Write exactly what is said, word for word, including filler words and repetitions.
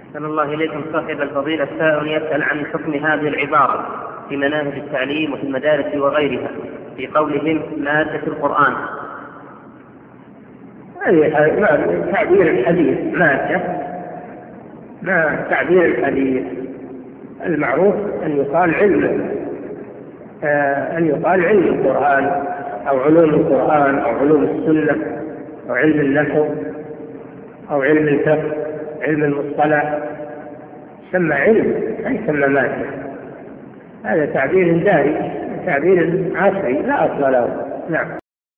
أحسن الله إليكم صاحب الفضيلة. سائل يسأل عن حكم هذه العبارة في مناهج التعليم وفي المدارس وغيرها في قولهم مادة القرآن. هذه تعبير الحديث مادة، ما تعبير الحديث. المعروف أن يقال علم، آه أن يقال علم القرآن أو علوم القرآن أو علوم السنة أو علم النحو أو علم الفقه، علم المصطلح، سمى علم لا يسمى مادة. هذا تعبير دارج، تعبير عصري لا أصل له. نعم.